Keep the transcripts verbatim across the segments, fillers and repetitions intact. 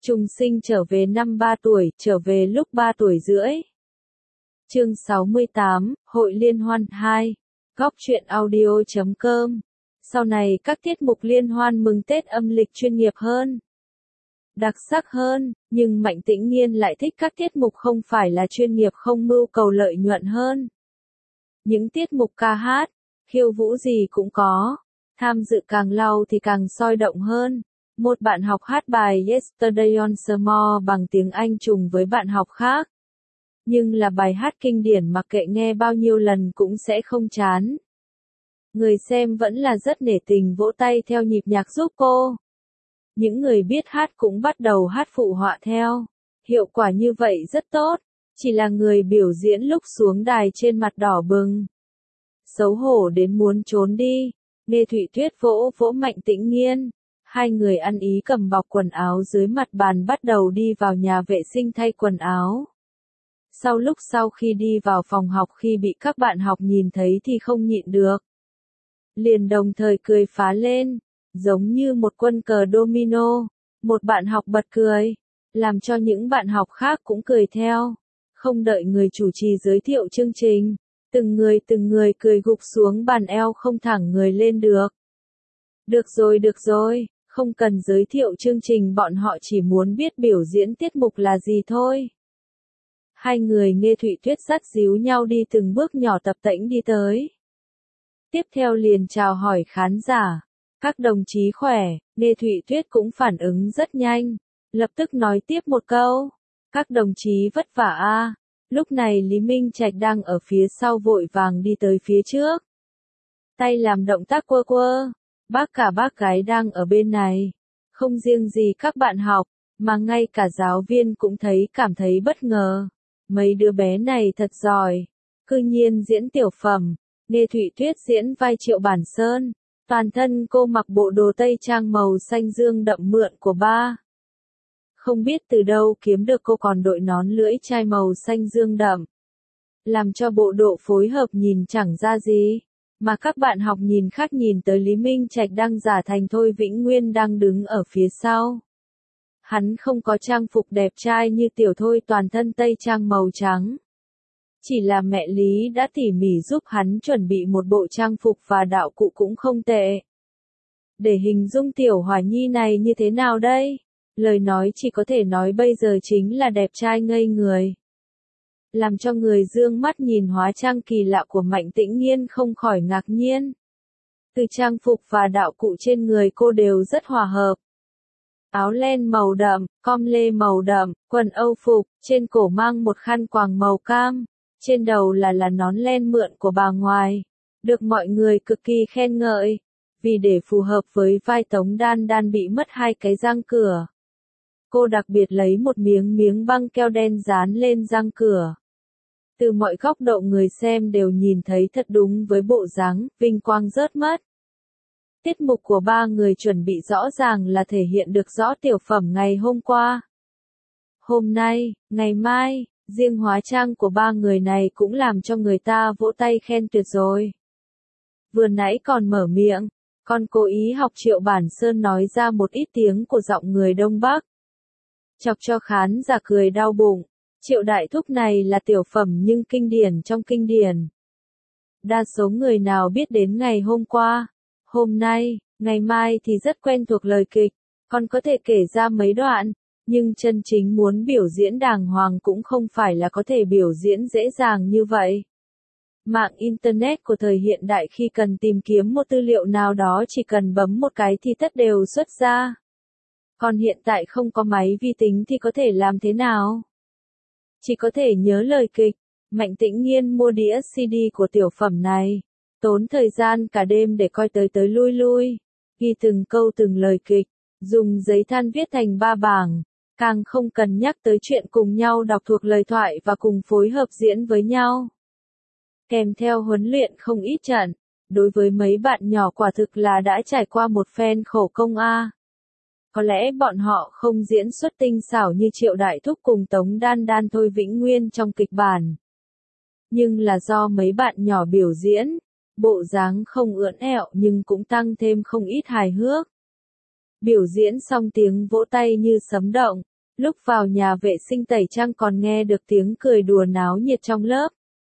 Trùng sinh trở về năm ba tuổi, trở về lúc ba tuổi rưỡi. Chương sáu mươi tám, Hội Liên Hoan hai. Góc truyện audio chấm com. Sau này các tiết mục liên hoan mừng Tết âm lịch chuyên nghiệp hơn, đặc sắc hơn, nhưng Mạnh Tĩnh Nghiên lại thích các tiết mục không phải là chuyên nghiệp không mưu cầu lợi nhuận hơn. Những tiết mục ca hát, khiêu vũ gì cũng có, tham dự càng lâu thì càng sôi động hơn. Một bạn học hát bài Yesterday on Summer bằng tiếng Anh trùng với bạn học khác. Nhưng là bài hát kinh điển mặc kệ nghe bao nhiêu lần cũng sẽ không chán. Người xem vẫn là rất nể tình vỗ tay theo nhịp nhạc giúp cô. Những người biết hát cũng bắt đầu hát phụ họa theo. Hiệu quả như vậy rất tốt, chỉ là người biểu diễn lúc xuống đài trên mặt đỏ bừng. Xấu hổ đến muốn trốn đi, Lê Thụy Tuyết vỗ vỗ Mạnh Tĩnh Nghiên. Hai người ăn ý cầm bọc quần áo dưới mặt bàn bắt đầu đi vào nhà vệ sinh thay quần áo. Sau lúc sau khi đi vào phòng học khi bị các bạn học nhìn thấy thì không nhịn được. Liền đồng thời cười phá lên, giống như một quân cờ domino. Một bạn học bật cười, làm cho những bạn học khác cũng cười theo. Không đợi người chủ trì giới thiệu chương trình, từng người từng người cười gục xuống bàn eo không thẳng người lên được. Được rồi được rồi, không cần giới thiệu chương trình, bọn họ chỉ muốn biết biểu diễn tiết mục là gì thôi. Hai người Nghe Thụy Tuyết dắt díu nhau đi từng bước nhỏ tập tễnh đi tới. Tiếp theo liền chào hỏi khán giả. Các đồng chí khỏe, Nghe Thụy Tuyết cũng phản ứng rất nhanh. Lập tức nói tiếp một câu. Các đồng chí vất vả a. Lúc này Lý Minh Trạch đang ở phía sau vội vàng đi tới phía trước. Tay làm động tác quơ quơ. Bác cả bác gái đang ở bên này. Không riêng gì các bạn học, mà ngay cả giáo viên cũng thấy cảm thấy bất ngờ. Mấy đứa bé này thật giỏi. Cư nhiên diễn tiểu phẩm. Nghe Thụy Tuyết diễn vai Triệu Bản Sơn. Toàn thân cô mặc bộ đồ tây trang màu xanh dương đậm mượn của ba. Không biết từ đâu kiếm được cô còn đội nón lưỡi chai màu xanh dương đậm. Làm cho bộ độ phối hợp nhìn chẳng ra gì. Mà các bạn học nhìn khác nhìn tới Lý Minh Trạch đang giả thành Thôi Vĩnh Nguyên đang đứng ở phía sau. Hắn không có trang phục đẹp trai như tiểu Thôi, toàn thân tây trang màu trắng. Chỉ là mẹ Lý đã tỉ mỉ giúp hắn chuẩn bị một bộ trang phục và đạo cụ cũng không tệ. Để hình dung tiểu Hòa Nhi này như thế nào đây? Lời nói chỉ có thể nói bây giờ chính là đẹp trai ngây người. Làm cho người dương mắt nhìn hóa trang kỳ lạ của Mạnh Tĩnh Nghiên không khỏi ngạc nhiên. Từ trang phục và đạo cụ trên người cô đều rất hòa hợp. Áo len màu đậm, com lê màu đậm, quần âu phục, trên cổ mang một khăn quàng màu cam, trên đầu là là nón len mượn của bà ngoại. Được mọi người cực kỳ khen ngợi, vì để phù hợp với vai Tống Đan Đan bị mất hai cái răng cửa. Cô đặc biệt lấy một miếng miếng băng keo đen dán lên răng cửa. Từ mọi góc độ người xem đều nhìn thấy thật đúng với bộ dáng, vinh quang rớt mất. Tiết mục của ba người chuẩn bị rõ ràng là thể hiện được rõ tiểu phẩm ngày hôm qua. Hôm nay, ngày mai, riêng hóa trang của ba người này cũng làm cho người ta vỗ tay khen tuyệt rồi. Vừa nãy còn mở miệng, còn cố ý học Triệu Bản Sơn nói ra một ít tiếng của giọng người Đông Bắc. Chọc cho khán giả cười đau bụng. Triệu Đại Thúc này là tiểu phẩm nhưng kinh điển trong kinh điển. Đa số người nào biết đến ngày hôm qua, hôm nay, ngày mai thì rất quen thuộc lời kịch, còn có thể kể ra mấy đoạn, nhưng chân chính muốn biểu diễn đàng hoàng cũng không phải là có thể biểu diễn dễ dàng như vậy. Mạng Internet của thời hiện đại khi cần tìm kiếm một tư liệu nào đó chỉ cần bấm một cái thì tất đều xuất ra. Còn hiện tại không có máy vi tính thì có thể làm thế nào? Chỉ có thể nhớ lời kịch. Mạnh Tĩnh Nghiên mua đĩa xê đê của tiểu phẩm này, tốn thời gian cả đêm để coi tới tới lui lui, ghi từng câu từng lời kịch, dùng giấy than viết thành ba bảng, càng không cần nhắc tới chuyện cùng nhau đọc thuộc lời thoại và cùng phối hợp diễn với nhau. Kèm theo huấn luyện không ít trận, đối với mấy bạn nhỏ quả thực là đã trải qua một phen khổ công a. Có lẽ bọn họ không diễn xuất tinh xảo như Triệu Đại Thúc cùng Tống Đan Đan Thôi Vĩnh Nguyên trong kịch bản. Nhưng là do mấy bạn nhỏ biểu diễn, bộ dáng không ưỡn ẹo nhưng cũng tăng thêm không ít hài hước. Biểu diễn xong tiếng vỗ tay như sấm động, Lúc vào nhà vệ sinh tẩy trang còn nghe được tiếng cười đùa náo nhiệt trong lớp.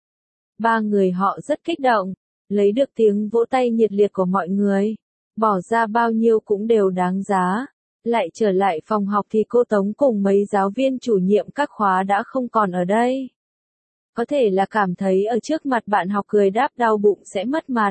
Ba người họ rất kích động, lấy được tiếng vỗ tay nhiệt liệt của mọi người. Bỏ ra bao nhiêu cũng đều đáng giá. Lại trở lại phòng học thì cô Tống cùng mấy giáo viên chủ nhiệm các khóa đã không còn ở đây. Có thể là cảm thấy ở trước mặt bạn học cười đáp đau bụng sẽ mất mặt.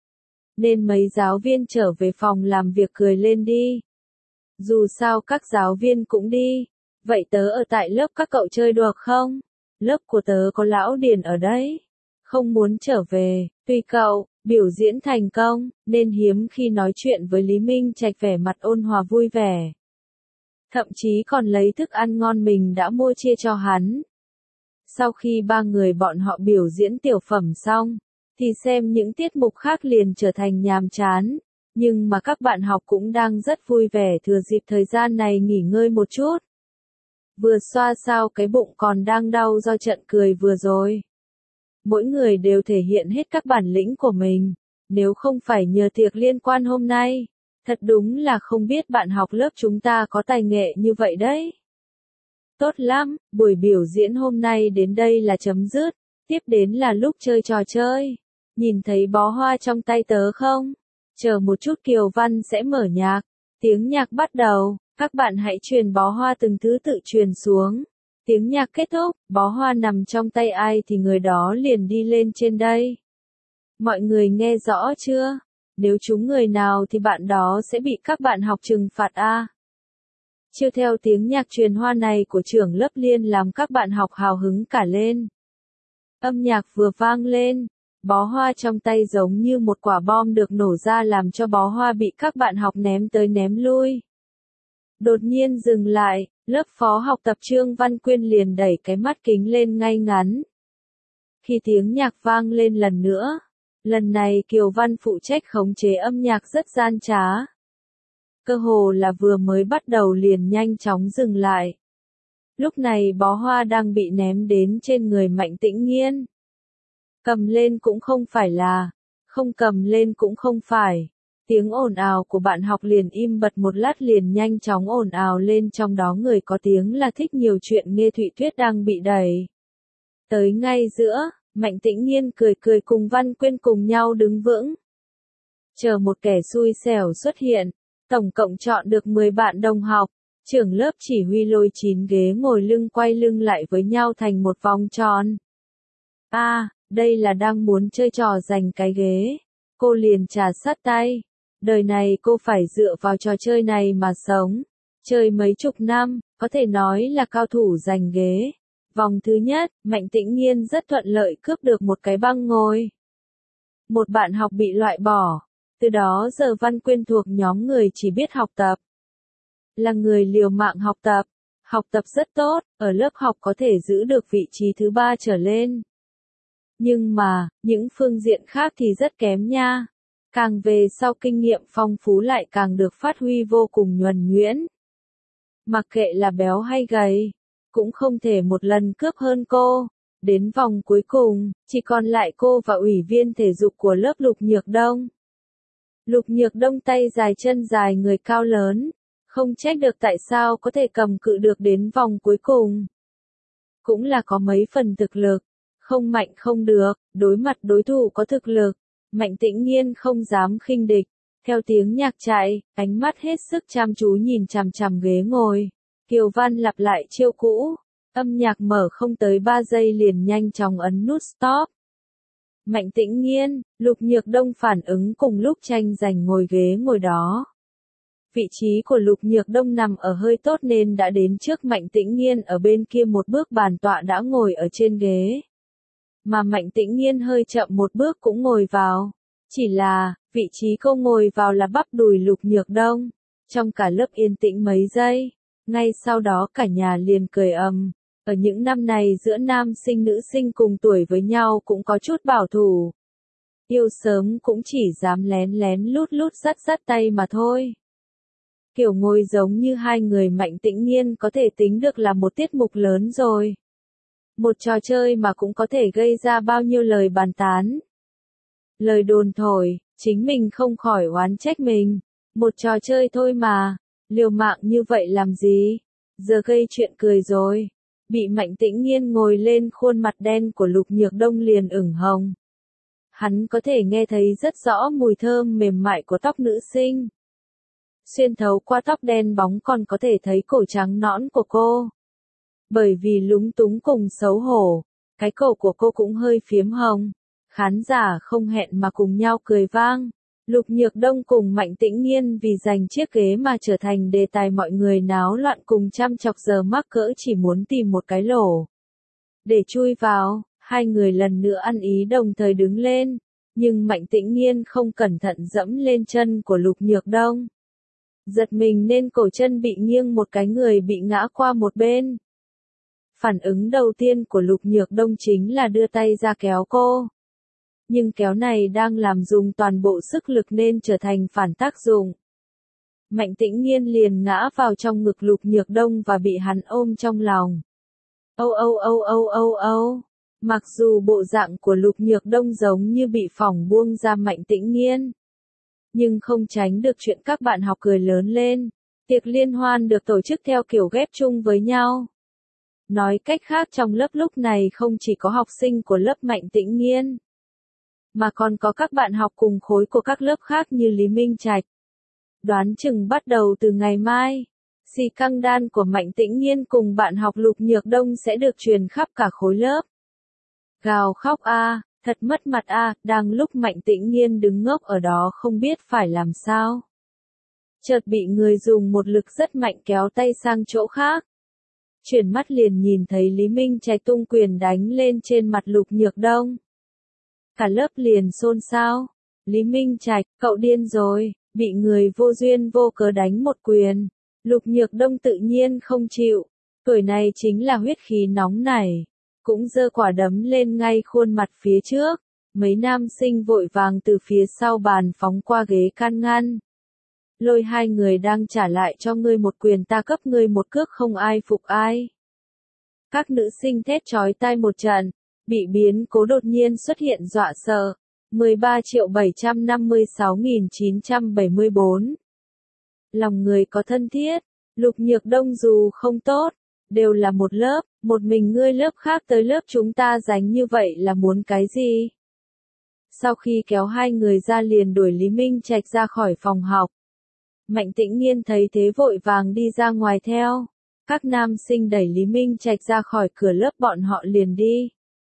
Nên mấy giáo viên trở về phòng làm việc cười lên đi. Dù sao các giáo viên cũng đi. Vậy tớ ở tại lớp các cậu chơi được không? Lớp của tớ có lão Điền ở đấy. Không muốn trở về, tùy cậu. Biểu diễn thành công, nên hiếm khi nói chuyện với Lý Minh Trạch vẻ mặt ôn hòa vui vẻ. Thậm chí còn lấy thức ăn ngon mình đã mua chia cho hắn. Sau khi ba người bọn họ biểu diễn tiểu phẩm xong, thì xem những tiết mục khác liền trở thành nhàm chán. Nhưng mà các bạn học cũng đang rất vui vẻ thừa dịp thời gian này nghỉ ngơi một chút. Vừa xoa sao cái bụng còn đang đau do trận cười vừa rồi. Mỗi người đều thể hiện hết các bản lĩnh của mình. Nếu không phải nhờ tiệc liên quan hôm nay, thật đúng là không biết bạn học lớp chúng ta có tài nghệ như vậy đấy. Tốt lắm, buổi biểu diễn hôm nay đến đây là chấm dứt. Tiếp đến là lúc chơi trò chơi. Nhìn thấy bó hoa trong tay tớ không? Chờ một chút Kiều Văn sẽ mở nhạc. Tiếng nhạc bắt đầu, các bạn hãy truyền bó hoa từng thứ tự truyền xuống. Tiếng nhạc kết thúc, bó hoa nằm trong tay ai thì người đó liền đi lên trên đây. Mọi người nghe rõ chưa? Nếu trúng người nào thì bạn đó sẽ bị các bạn học trừng phạt a. Chiêu theo tiếng nhạc truyền hoa này của trưởng lớp Liên làm các bạn học hào hứng cả lên. Âm nhạc vừa vang lên, bó hoa trong tay giống như một quả bom được nổ ra làm cho bó hoa bị các bạn học ném tới ném lui. Đột nhiên dừng lại, lớp phó học tập Trương Văn Quyên liền đẩy cái mắt kính lên ngay ngắn. Khi tiếng nhạc vang lên lần nữa, lần này Kiều Văn phụ trách khống chế âm nhạc rất gian trá. Cơ hồ là vừa mới bắt đầu liền nhanh chóng dừng lại. Lúc này bó hoa đang bị ném đến trên người Mạnh Tĩnh Nghiên. Cầm lên cũng không phải là, không cầm lên cũng không phải. Tiếng ồn ào của bạn học liền im bặt một lát liền nhanh chóng ồn ào lên, trong đó người có tiếng là Thích Nhiều Chuyện Nghe Thụy Tuyết đang bị đẩy tới ngay giữa. Mạnh Tĩnh Nghiên cười cười cùng Văn Quyên cùng nhau đứng vững. Chờ một kẻ xui xẻo xuất hiện, tổng cộng chọn được mười bạn đồng học. Trưởng lớp chỉ huy lôi chín ghế ngồi lưng quay lưng lại với nhau thành một vòng tròn. A, à, đây là đang muốn chơi trò giành cái ghế. Cô liền trà sát tay. Đời này cô phải dựa vào trò chơi này mà sống. Chơi mấy chục năm, có thể nói là cao thủ giành ghế. Vòng thứ nhất, Mạnh Tĩnh Nghiên rất thuận lợi cướp được một cái băng ngồi. Một bạn học bị loại bỏ. Từ đó giờ Văn Quyên thuộc nhóm người chỉ biết học tập. Là người liều mạng học tập. Học tập rất tốt, ở lớp học có thể giữ được vị trí thứ ba trở lên. Nhưng mà, những phương diện khác thì rất kém nha. Càng về sau kinh nghiệm phong phú lại càng được phát huy vô cùng nhuần nhuyễn. Mặc kệ là béo hay gầy, cũng không thể một lần cướp hơn cô. Đến vòng cuối cùng, chỉ còn lại cô và ủy viên thể dục của lớp Lục Nhược Đông. Lục Nhược Đông tay dài chân dài người cao lớn, không trách được tại sao có thể cầm cự được đến vòng cuối cùng. Cũng là có mấy phần thực lực, không mạnh không được, đối mặt đối thủ có thực lực. Mạnh Tĩnh Nghiên không dám khinh địch, theo tiếng nhạc chạy, ánh mắt hết sức chăm chú nhìn chằm chằm ghế ngồi. Kiều Văn lặp lại chiêu cũ, âm nhạc mở không tới ba giây liền nhanh chóng ấn nút stop. Mạnh Tĩnh Nghiên, Lục Nhược Đông phản ứng cùng lúc tranh giành ngồi ghế ngồi đó. Vị trí của Lục Nhược Đông nằm ở hơi tốt nên đã đến trước Mạnh Tĩnh Nghiên, ở bên kia một bước bàn tọa đã ngồi ở trên ghế. Mà Mạnh Tĩnh Nghiên hơi chậm một bước cũng ngồi vào. Chỉ là, vị trí cô ngồi vào là bắp đùi Lục Nhược Đông. Trong cả lớp yên tĩnh mấy giây, ngay sau đó cả nhà liền cười ầm. Ở những năm này giữa nam sinh nữ sinh cùng tuổi với nhau cũng có chút bảo thủ. Yêu sớm cũng chỉ dám lén lén lút lút dắt dắt tay mà thôi. Kiểu ngồi giống như hai người Mạnh Tĩnh Nghiên có thể tính được là một tiết mục lớn rồi. Một trò chơi mà cũng có thể gây ra bao nhiêu lời bàn tán. Lời đồn thổi, chính mình không khỏi oán trách mình. Một trò chơi thôi mà, liều mạng như vậy làm gì? Giờ gây chuyện cười rồi. Bị Mạnh Tĩnh Nghiên ngồi lên khuôn mặt đen của Lục Nhược Đông liền ửng hồng. Hắn có thể nghe thấy rất rõ mùi thơm mềm mại của tóc nữ sinh. Xuyên thấu qua tóc đen bóng còn có thể thấy cổ trắng nõn của cô. Bởi vì lúng túng cùng xấu hổ, cái cổ của cô cũng hơi phiếm hồng. Khán giả không hẹn mà cùng nhau cười vang. Lục Nhược Đông cùng Mạnh Tĩnh Nghiên vì giành chiếc ghế mà trở thành đề tài mọi người náo loạn cùng chăm chọc, giờ mắc cỡ chỉ muốn tìm một cái lỗ để chui vào. Hai người lần nữa ăn ý đồng thời đứng lên, nhưng Mạnh Tĩnh Nghiên không cẩn thận dẫm lên chân của Lục Nhược Đông. Giật mình nên cổ chân bị nghiêng một cái, người bị ngã qua một bên. Phản ứng đầu tiên của Lục Nhược Đông chính là đưa tay ra kéo cô. Nhưng kéo này đang làm dùng toàn bộ sức lực nên trở thành phản tác dụng. Mạnh Tĩnh Nghiên liền ngã vào trong ngực Lục Nhược Đông và bị hắn ôm trong lòng. Âu âu âu âu âu âu. Mặc dù bộ dạng của Lục Nhược Đông giống như bị phỏng buông ra Mạnh Tĩnh Nghiên, nhưng không tránh được chuyện các bạn học cười lớn lên. Tiệc liên hoan được tổ chức theo kiểu ghép chung với nhau. Nói cách khác, trong lớp lúc này không chỉ có học sinh của lớp Mạnh Tĩnh Nghiên, mà còn có các bạn học cùng khối của các lớp khác như Lý Minh Trạch. Đoán chừng bắt đầu từ ngày mai, xì căng đan của Mạnh Tĩnh Nghiên cùng bạn học Lục Nhược Đông sẽ được truyền khắp cả khối lớp. Gào khóc a, à, thật mất mặt a, à, đang lúc Mạnh Tĩnh Nghiên đứng ngốc ở đó không biết phải làm sao. Chợt bị người dùng một lực rất mạnh kéo tay sang chỗ khác. Chuyển mắt liền nhìn thấy Lý Minh Trạch tung quyền đánh lên trên mặt Lục Nhược Đông. Cả lớp liền xôn xao. Lý Minh Trạch, cậu điên rồi, bị người vô duyên vô cớ đánh một quyền. Lục Nhược Đông tự nhiên không chịu. Tuổi này chính là huyết khí nóng nảy. Cũng giơ quả đấm lên ngay khuôn mặt phía trước. Mấy nam sinh vội vàng từ phía sau bàn phóng qua ghế can ngăn. Lôi hai người đang trả lại cho ngươi một quyền, ta cấp ngươi một cước, không ai phục ai. Các nữ sinh thét chói tai một trận. Bị biến cố đột nhiên xuất hiện dọa sợ. mười ba triệu bảy trăm năm mươi sáu nghìn chín trăm bảy mươi bốn. Lòng người có thân thiết. Lục Nhược Đông dù không tốt, đều là một lớp, một mình ngươi lớp khác tới lớp chúng ta dánh như vậy là muốn cái gì? Sau khi kéo hai người ra liền đuổi Lý Minh Trạch ra khỏi phòng học. Mạnh Tĩnh Nghiên thấy thế vội vàng đi ra ngoài theo. Các nam sinh đẩy Lý Minh Trạch ra khỏi cửa lớp, bọn họ liền đi.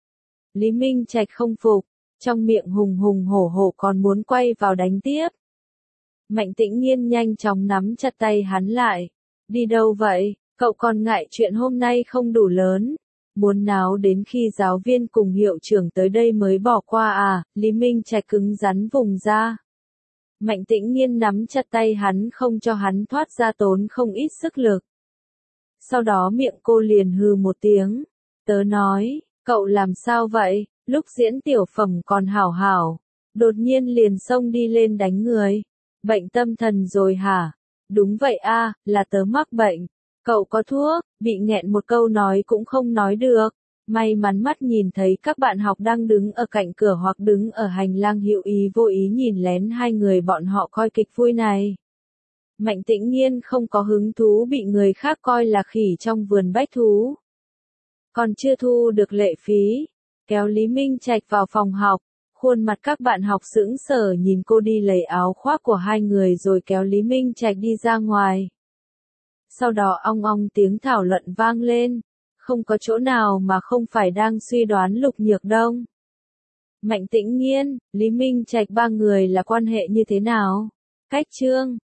Lý Minh Trạch không phục, trong miệng hùng hùng hổ hổ còn muốn quay vào đánh tiếp. Mạnh Tĩnh Nghiên nhanh chóng nắm chặt tay hắn lại. Đi đâu vậy, cậu còn ngại chuyện hôm nay không đủ lớn? Muốn náo đến khi giáo viên cùng hiệu trưởng tới đây mới bỏ qua à? Lý Minh Trạch cứng rắn vùng ra. Mạnh Tĩnh Nghiên nắm chặt tay hắn không cho hắn thoát ra, tốn không ít sức lực. Sau đó miệng cô liền hừ một tiếng. Tớ nói, cậu làm sao vậy? Lúc diễn tiểu phẩm còn hảo hảo, đột nhiên liền xông đi lên đánh người. Bệnh tâm thần rồi hả? Đúng vậy a, là tớ mắc bệnh. Cậu có thuốc? Bị nghẹn một câu nói cũng không nói được. May mắn mắt nhìn thấy các bạn học đang đứng ở cạnh cửa hoặc đứng ở hành lang hữu ý vô ý nhìn lén hai người bọn họ coi kịch vui này. Mạnh Tĩnh Nghiên không có hứng thú bị người khác coi là khỉ trong vườn bách thú. Còn chưa thu được lệ phí, kéo Lý Minh Trạch vào phòng học. Khuôn mặt các bạn học sững sờ nhìn cô đi lấy áo khoác của hai người rồi kéo Lý Minh Trạch đi ra ngoài. Sau đó ong ong tiếng thảo luận vang lên. Không có chỗ nào mà không phải đang suy đoán Lục Nhược Đông, Mạnh Tĩnh Nghiên, Lý Minh Trạch ba người là quan hệ như thế nào? Cách chương